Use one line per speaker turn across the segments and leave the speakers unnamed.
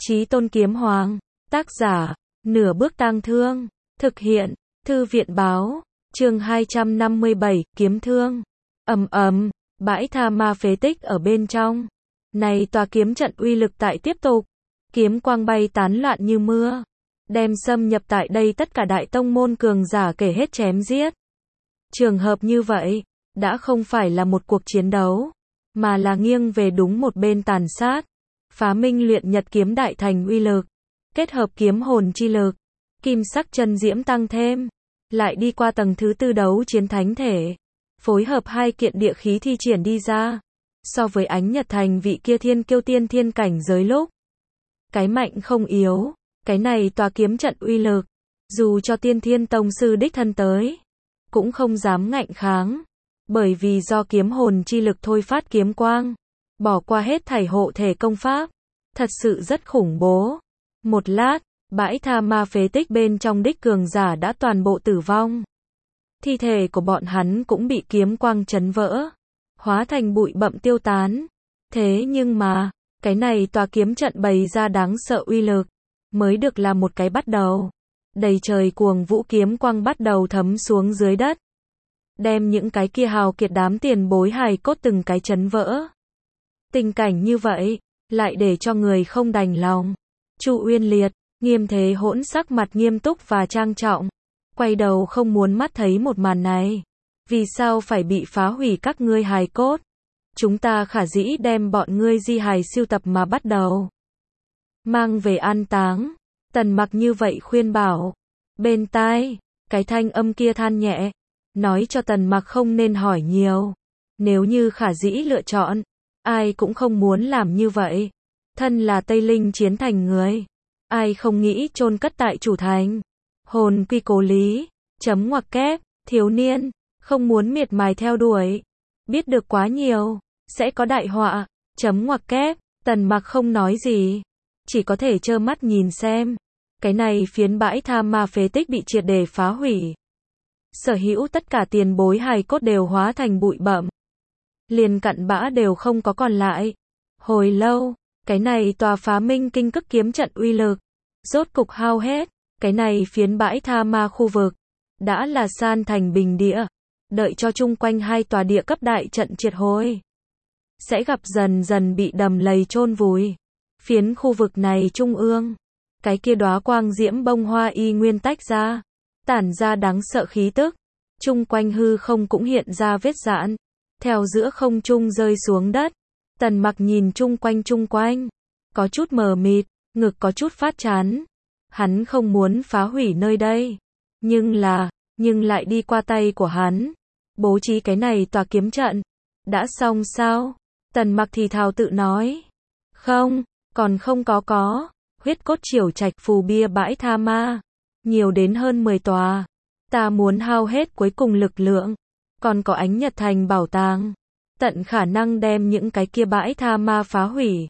Chí Tôn Kiếm Hoàng, tác giả, Nửa Bước Tang Thương, thực hiện, Thư viện báo, chương 257, Kiếm Thương. Bãi tha ma phế tích ở bên trong. Này tòa kiếm trận uy lực tại tiếp tục. Kiếm quang bay tán loạn như mưa. Đem xâm nhập tại đây tất cả đại tông môn cường giả kể hết chém giết. Trường hợp như vậy, đã không phải là một cuộc chiến đấu, mà là nghiêng về đúng một bên tàn sát. Phá Minh luyện Nhật kiếm đại thành uy lực, kết hợp kiếm hồn chi lực, kim sắc chân diễm tăng thêm, lại đi qua tầng thứ tư đấu chiến thánh thể, phối hợp hai kiện địa khí thi triển đi ra. So với Ánh Nhật Thành vị kia thiên kiêu tiên thiên cảnh giới lúc, cái mạnh không yếu, cái này tòa kiếm trận uy lực, dù cho tiên thiên tông sư đích thân tới, cũng không dám ngạnh kháng, bởi vì do kiếm hồn chi lực thôi phát kiếm quang, bỏ qua hết thảy hộ thể công pháp, thật sự rất khủng bố. Một lát, bãi tha ma phế tích bên trong đích cường giả đã toàn bộ tử vong. Thi thể của bọn hắn cũng bị kiếm quang chấn vỡ, hóa thành bụi bặm tiêu tán. Thế nhưng mà, cái này tòa kiếm trận bày ra đáng sợ uy lực, mới được là một cái bắt đầu. Đầy trời cuồng vũ kiếm quang bắt đầu thấm xuống dưới đất, đem những cái kia hào kiệt đám tiền bối hài cốt từng cái chấn vỡ. Tình cảnh như vậy, lại để cho người không đành lòng. Chu Uyên Liệt, Nghiêm Thế Hỗn sắc mặt nghiêm túc và trang trọng, quay đầu không muốn mắt thấy một màn này. Vì sao phải bị phá hủy các ngươi hài cốt? Chúng ta khả dĩ đem bọn ngươi di hài siêu tập mà bắt đầu mang về an táng. Tần Mặc như vậy khuyên bảo. Bên tai, cái thanh âm kia than nhẹ, nói cho Tần Mặc không nên hỏi nhiều. Nếu như khả dĩ lựa chọn, ai cũng không muốn làm như vậy. Thân là Tây Linh chiến thành người, ai không nghĩ chôn cất tại chủ thành. Hồn quy cố lý, chấm ngoặc kép, thiếu niên, không muốn miệt mài theo đuổi. Biết được quá nhiều, sẽ có đại họa, chấm ngoặc kép. Tần Mặc không nói gì, chỉ có thể trơ mắt nhìn xem. Cái này phiến bãi tha ma phế tích bị triệt để phá hủy. Sở hữu tất cả tiền bối hài cốt đều hóa thành bụi bặm. Liền cặn bã đều không có còn lại. Hồi lâu, cái này tòa Phá Minh kinh cức kiếm trận uy lực, rốt cục hao hết. Cái này phiến bãi tha ma khu vực, đã là san thành bình địa. Đợi cho chung quanh hai tòa địa cấp đại trận triệt hồi, sẽ gặp dần dần bị đầm lầy chôn vùi. Phiến khu vực này trung ương, cái kia đóa quang diễm bông hoa y nguyên tách ra, tản ra đáng sợ khí tức. Chung quanh hư không cũng hiện ra vết rạn, theo giữa không trung rơi xuống đất. Tần Mặc nhìn chung quanh, có chút mờ mịt, ngực có chút phát chán. Hắn không muốn phá hủy nơi đây, nhưng lại đi qua tay của hắn, bố trí cái này tòa kiếm trận. Đã xong sao? Tần Mặc thì thào tự nói. Không, còn không có. Huyết cốt triểu trạch phù bia bãi tha ma, nhiều đến hơn 10 tòa. Ta muốn hao hết cuối cùng lực lượng. Còn có Ánh Nhật Thành bảo tàng, tận khả năng đem những cái kia bãi tha ma phá hủy.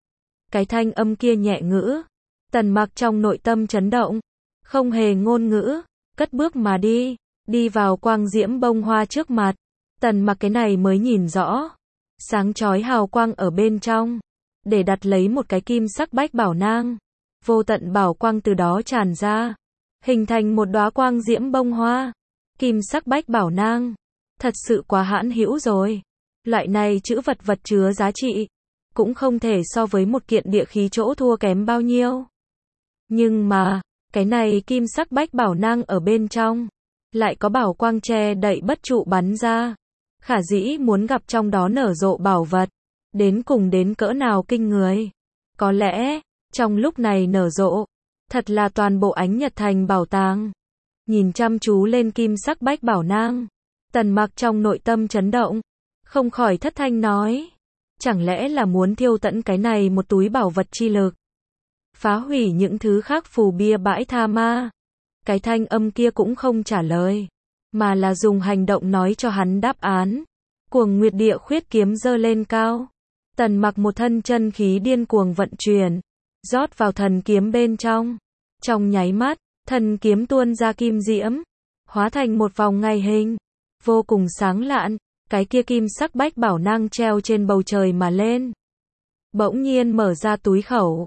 Cái thanh âm kia nhẹ ngữ. Tần Mặc trong nội tâm chấn động, không hề ngôn ngữ, cất bước mà đi vào quang diễm bông hoa trước mặt. Tần Mặc cái này mới nhìn rõ, sáng chói hào quang ở bên trong, để đặt lấy một cái kim sắc bách bảo nang. Vô tận bảo quang từ đó tràn ra, hình thành một đóa quang diễm bông hoa. Kim sắc bách bảo nang, thật sự quá hãn hữu rồi. Loại này chữ vật chứa giá trị, cũng không thể so với một kiện địa khí chỗ thua kém bao nhiêu. Nhưng mà, cái này kim sắc bách bảo nang ở bên trong, lại có bảo quang che đậy bất trụ bắn ra. Khả dĩ muốn gặp trong đó nở rộ bảo vật, đến cùng đến cỡ nào kinh người. Có lẽ, trong lúc này nở rộ, thật là toàn bộ Ánh Nhật Thành bảo tàng. Nhìn chăm chú lên kim sắc bách bảo nang, Tần Mặc trong nội tâm chấn động, không khỏi thất thanh nói. Chẳng lẽ là muốn thiêu tận cái này một túi bảo vật chi lực, phá hủy những thứ khác phù bia bãi tha ma? Cái thanh âm kia cũng không trả lời, mà là dùng hành động nói cho hắn đáp án. Cuồng Nguyệt Địa Khuyết kiếm giơ lên cao. Tần Mặc một thân chân khí điên cuồng vận chuyển, rót vào thần kiếm bên trong. Trong nháy mắt, thần kiếm tuôn ra kim diễm, hóa thành một vòng ngày hình, vô cùng sáng lạn. Cái kia kim sắc bách bảo nang treo trên bầu trời mà lên, bỗng nhiên mở ra túi khẩu,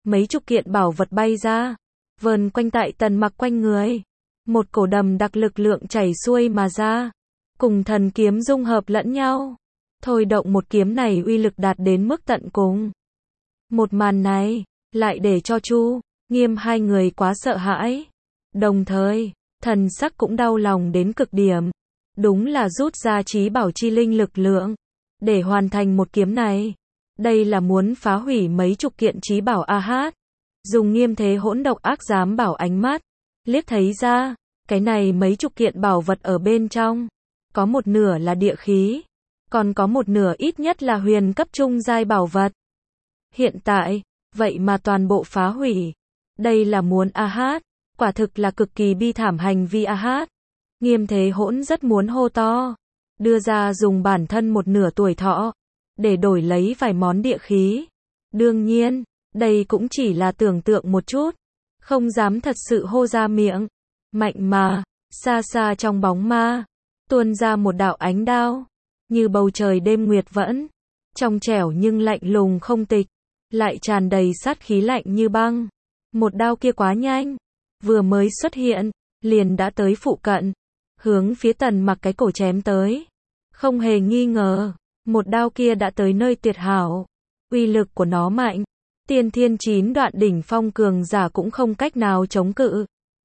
mấy chục kiện bảo vật bay ra, vờn quanh tại Tần Mặc quanh người. Một cổ đầm đặc lực lượng chảy xuôi mà ra, cùng thần kiếm dung hợp lẫn nhau, thôi động một kiếm này uy lực đạt đến mức tận cùng. Một màn này, lại để cho Chu, Nghiêm hai người quá sợ hãi. Đồng thời, thần sắc cũng đau lòng đến cực điểm. Đúng là rút ra trí bảo chi linh lực lượng, để hoàn thành một kiếm này. Đây là muốn phá hủy mấy chục kiện trí bảo a hát. Dùng Nghiêm thế hỗn độc ác dám bảo ánh mắt, liếc thấy ra, cái này mấy chục kiện bảo vật ở bên trong. Có một nửa là địa khí, còn có một nửa ít nhất là huyền cấp trung giai bảo vật. Hiện tại, vậy mà toàn bộ phá hủy. Đây là muốn a hát, quả thực là cực kỳ bi thảm hành vi a hát. Nghiêm thế hỗn rất muốn hô to, đưa ra dùng bản thân một nửa tuổi thọ, để đổi lấy vài món địa khí. Đương nhiên, đây cũng chỉ là tưởng tượng một chút, không dám thật sự hô ra miệng. Mạnh mà, xa xa trong bóng ma, tuôn ra một đạo ánh đao, như bầu trời đêm nguyệt vẫn, trong trẻo nhưng lạnh lùng không tịch, lại tràn đầy sát khí lạnh như băng. Một đao kia quá nhanh, vừa mới xuất hiện, liền đã tới phụ cận, hướng phía Tần Mặc cái cổ chém tới. Không hề nghi ngờ, một đao kia đã tới nơi tuyệt hảo, uy lực của nó mạnh, tiên thiên 9 đoạn đỉnh phong cường giả cũng không cách nào chống cự,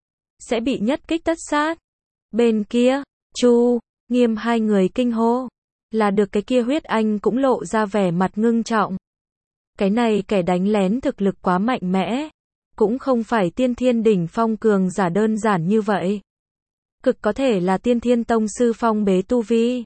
sẽ bị nhất kích tất sát. Bên kia, Chu, Nghiêm hai người kinh hô, là được cái kia Huyết Anh cũng lộ ra vẻ mặt ngưng trọng. Cái này kẻ đánh lén thực lực quá mạnh mẽ, cũng không phải tiên thiên đỉnh phong cường giả đơn giản như vậy. Cực có thể là tiên thiên tông sư phong bế tu vi.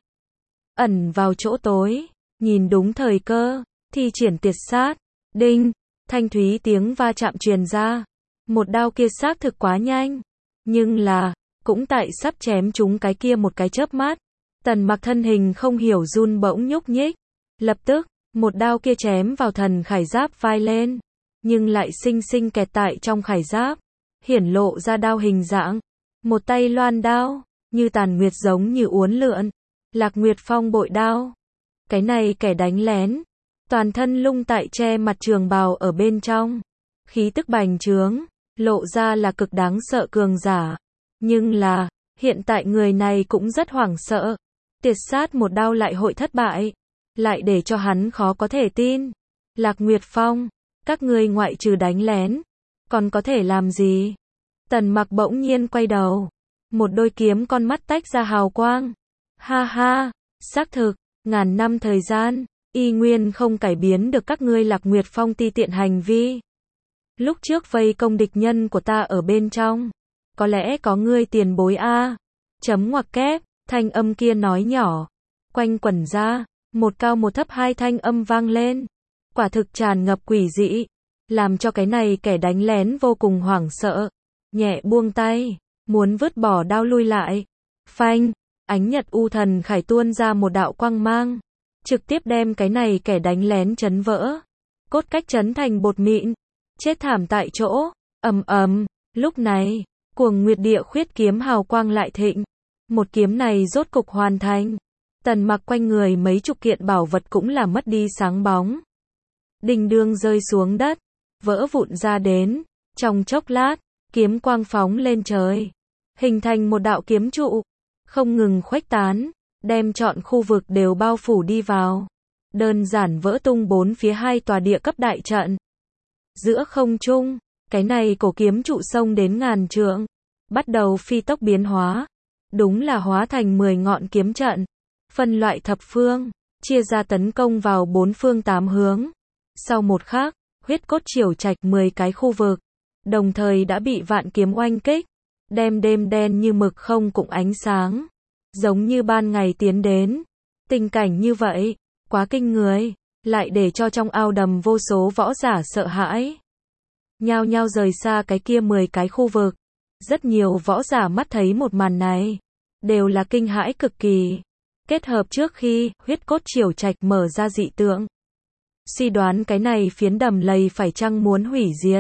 Ẩn vào chỗ tối, nhìn đúng thời cơ, thi triển tuyệt sát. Đinh, thanh thúy tiếng va chạm truyền ra. Một đao kia xác thực quá nhanh, nhưng là, cũng tại sắp chém trúng cái kia một cái chớp mắt. Tần Mặc thân hình không hiểu run bỗng nhúc nhích. Lập tức, một đao kia chém vào thần khải giáp vai lên, nhưng lại xinh xinh kẹt tại trong khải giáp, hiển lộ ra đao hình dạng. Một tay loan đao, như tàn nguyệt giống như uốn lượn, Lạc Nguyệt Phong bội đao. Cái này kẻ đánh lén, toàn thân lung tại che mặt trường bào ở bên trong, khí tức bành trướng, lộ ra là cực đáng sợ cường giả. Nhưng là, hiện tại người này cũng rất hoảng sợ, tuyệt sát một đao lại hội thất bại, lại để cho hắn khó có thể tin. Lạc Nguyệt Phong, các ngươi ngoại trừ đánh lén, còn có thể làm gì? Tần Mặc bỗng nhiên quay đầu, một đôi kiếm con mắt tách ra hào quang. Ha ha, xác thực, ngàn năm thời gian, y nguyên không cải biến được các ngươi Lạc Nguyệt Phong ti tiện hành vi. Lúc trước vây công địch nhân của ta ở bên trong, có lẽ có ngươi tiền bối a. Chấm ngoặc kép, thanh âm kia nói nhỏ, quanh quẩn ra, một cao một thấp hai thanh âm vang lên. Quả thực tràn ngập quỷ dị, làm cho cái này kẻ đánh lén vô cùng hoảng sợ, nhẹ buông tay, muốn vứt bỏ đao lui lại. Phanh, ánh nhật u thần khải tuôn ra một đạo quang mang, trực tiếp đem cái này kẻ đánh lén chấn vỡ, cốt cách chấn thành bột mịn, chết thảm tại chỗ. Ầm ầm, lúc này, Cuồng Nguyệt Địa Khuyết kiếm hào quang lại thịnh, một kiếm này rốt cục hoàn thành. Tần Mặc quanh người mấy chục kiện bảo vật cũng là mất đi sáng bóng, đình đương rơi xuống đất, vỡ vụn ra đến. Trong chốc lát, kiếm quang phóng lên trời, hình thành một đạo kiếm trụ, không ngừng khuếch tán, đem trọn khu vực đều bao phủ đi vào. Đơn giản vỡ tung bốn phía hai tòa địa cấp đại trận. Giữa không trung, cái này cổ kiếm trụ sông đến ngàn trượng, bắt đầu phi tốc biến hóa. Đúng là hóa thành 10 ngọn kiếm trận, phân loại thập phương, chia ra tấn công vào bốn phương tám hướng. Sau một khắc, huyết cốt triều trạch 10 cái khu vực, đồng thời đã bị vạn kiếm oanh kích, đem đêm đen như mực không cùng ánh sáng, giống như ban ngày tiến đến. Tình cảnh như vậy, quá kinh người, lại để cho trong ao đầm vô số võ giả sợ hãi. Nhao nhao rời xa cái kia 10 cái khu vực. Rất nhiều võ giả mắt thấy một màn này, đều là kinh hãi cực kỳ. Kết hợp trước khi huyết cốt triều trạch mở ra dị tượng, suy đoán cái này phiến đầm lầy phải chăng muốn hủy diệt.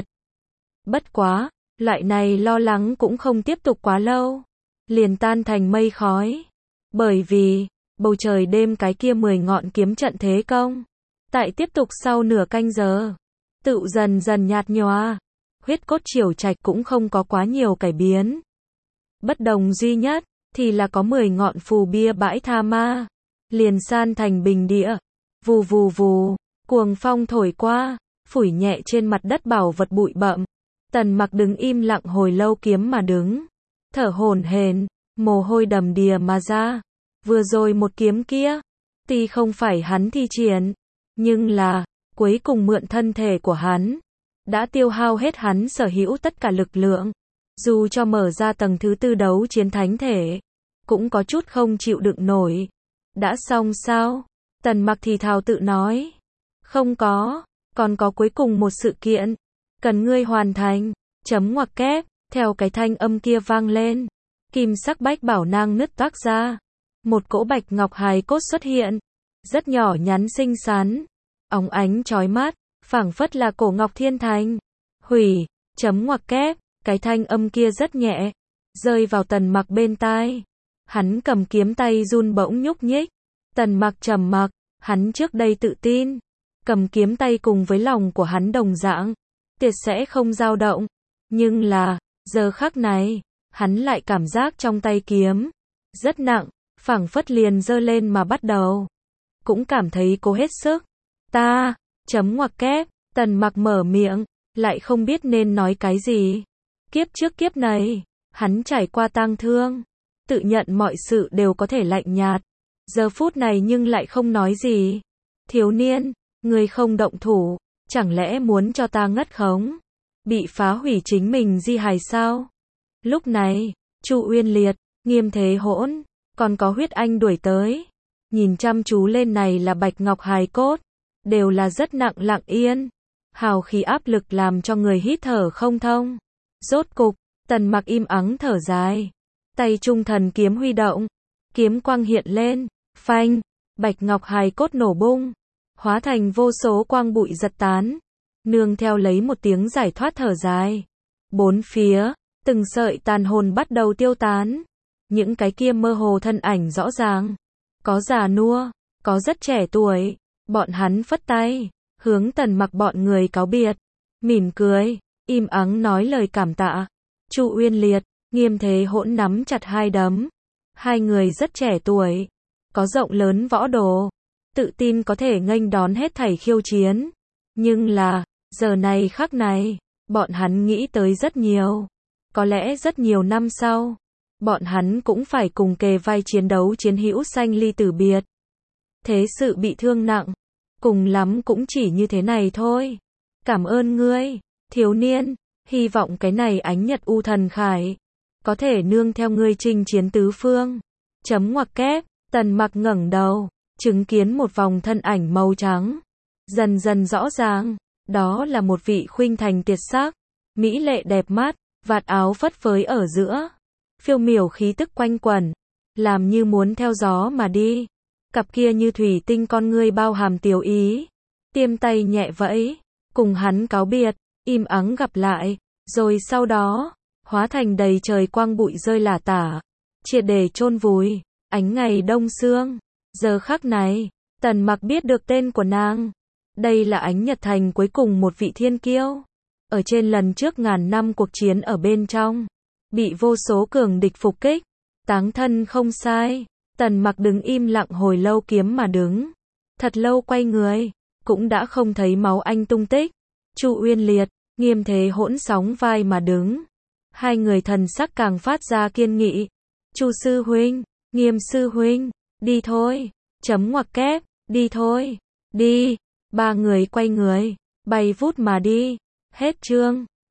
Bất quá, loại này lo lắng cũng không tiếp tục quá lâu, liền tan thành mây khói. Bởi vì, bầu trời đêm cái kia 10 ngọn kiếm trận thế công, tại tiếp tục sau nửa canh giờ, tự dần dần nhạt nhòa. Huyết cốt triều trạch cũng không có quá nhiều cải biến. Bất đồng duy nhất, thì là có 10 ngọn phù bia bãi tha ma. Liền san thành bình địa. Vù vù vù, cuồng phong thổi qua, phủi nhẹ trên mặt đất bảo vật bụi bặm. Tần Mặc đứng im lặng hồi lâu kiếm mà đứng. Thở hổn hển, mồ hôi đầm đìa mà ra. Vừa rồi một kiếm kia, tuy không phải hắn thi triển, nhưng là, cuối cùng mượn thân thể của hắn. Đã tiêu hao hết hắn sở hữu tất cả lực lượng. Dù cho mở ra tầng thứ 4 đấu chiến thánh thể, cũng có chút không chịu đựng nổi. Đã xong sao? Tần Mặc thì thào tự nói. Không có, còn có cuối cùng một sự kiện. Cần ngươi hoàn thành. Chấm ngoặc kép, theo cái thanh âm kia vang lên. Kim sắc bách bảo nang nứt toác ra. Một cỗ bạch ngọc hài cốt xuất hiện. Rất nhỏ nhắn xinh xắn. Óng ánh chói mắt, phảng phất là cổ ngọc thiên thành. Hủy, chấm ngoặc kép, cái thanh âm kia rất nhẹ. Rơi vào Tần Mặc bên tai. Hắn cầm kiếm tay run bỗng nhúc nhích. Tần Mặc trầm mặc, hắn trước đây tự tin. Cầm kiếm tay cùng với lòng của hắn đồng dạng. Tuyệt sẽ không dao động. Nhưng là, giờ khắc này, hắn lại cảm giác trong tay kiếm. Rất nặng, phảng phất liền giơ lên mà bắt đầu. Cũng cảm thấy cố hết sức. Ta, chấm ngoặc kép, Tần Mặc mở miệng, lại không biết nên nói cái gì. Kiếp trước kiếp này, hắn trải qua tang thương. Tự nhận mọi sự đều có thể lạnh nhạt. Giờ phút này nhưng lại không nói gì. Thiếu niên, người không động thủ, chẳng lẽ muốn cho ta ngất khống? Bị phá hủy chính mình di hài sao? Lúc này, Chu Uyên Liệt, Nghiêm Thế Hỗn, còn có Huyết Anh đuổi tới. Nhìn chăm chú lên này là bạch ngọc hài cốt. Đều là rất nặng lặng yên. Hào khí áp lực làm cho người hít thở không thông. Rốt cục, Tần Mặc im ắng thở dài. Tay trung thần kiếm huy động. Kiếm quang hiện lên. Phanh, bạch ngọc hài cốt nổ bung. Hóa thành vô số quang bụi giật tán. Nương theo lấy một tiếng giải thoát thở dài. Bốn phía, từng sợi tàn hồn bắt đầu tiêu tán. Những cái kia mơ hồ thân ảnh rõ ràng. Có già nua, có rất trẻ tuổi. Bọn hắn phất tay, hướng Tần Mặc bọn người cáo biệt. Mỉm cười, im ắng nói lời cảm tạ. Chu Uyên Liệt, Nghiêm Thế Hỗn nắm chặt hai đấm. Hai người rất trẻ tuổi, có rộng lớn võ đồ, tự tin có thể nghênh đón hết thảy khiêu chiến. Nhưng là, giờ này khắc này, bọn hắn nghĩ tới rất nhiều. Có lẽ rất nhiều năm sau, bọn hắn cũng phải cùng kề vai chiến đấu chiến hữu sanh ly tử biệt. Thế sự bị thương nặng, cùng lắm cũng chỉ như thế này thôi. Cảm ơn ngươi, thiếu niên, hy vọng cái này ánh nhật u thần khải, có thể nương theo ngươi chinh chiến tứ phương. Chấm ngoặc kép, Tần Mặc ngẩng đầu, chứng kiến một vòng thân ảnh màu trắng. Dần dần rõ ràng, đó là một vị khuynh thành tuyệt sắc, mỹ lệ đẹp mắt, vạt áo phất phới ở giữa. Phiêu miểu khí tức quanh quẩn, làm như muốn theo gió mà đi. Cặp kia như thủy tinh con ngươi bao hàm tiểu ý. Tiêm tay nhẹ vẫy, cùng hắn cáo biệt, im ắng gặp lại. Rồi sau đó, hóa thành đầy trời quang bụi rơi lả tả. Triệt để chôn vùi, ánh ngày đông sương. Giờ khắc này, Tần Mặc biết được tên của nàng. Đây là Ánh Nhật Thành cuối cùng một vị thiên kiêu. Ở trên lần trước ngàn năm cuộc chiến ở bên trong, bị vô số cường địch phục kích. Táng thân không sai. Tần Mặc đứng im lặng hồi lâu kiếm mà đứng. Thật lâu quay người, cũng đã không thấy máu anh tung tích. Chu Uyên Liệt, Nghiêm Thế Hỗn sóng vai mà đứng. Hai người thần sắc càng phát ra kiên nghị. Chu sư huynh, Nghiêm sư huynh, đi thôi. Chấm ngoặc kép, đi thôi. Đi. Ba người quay người, bay vút mà đi. Hết chương.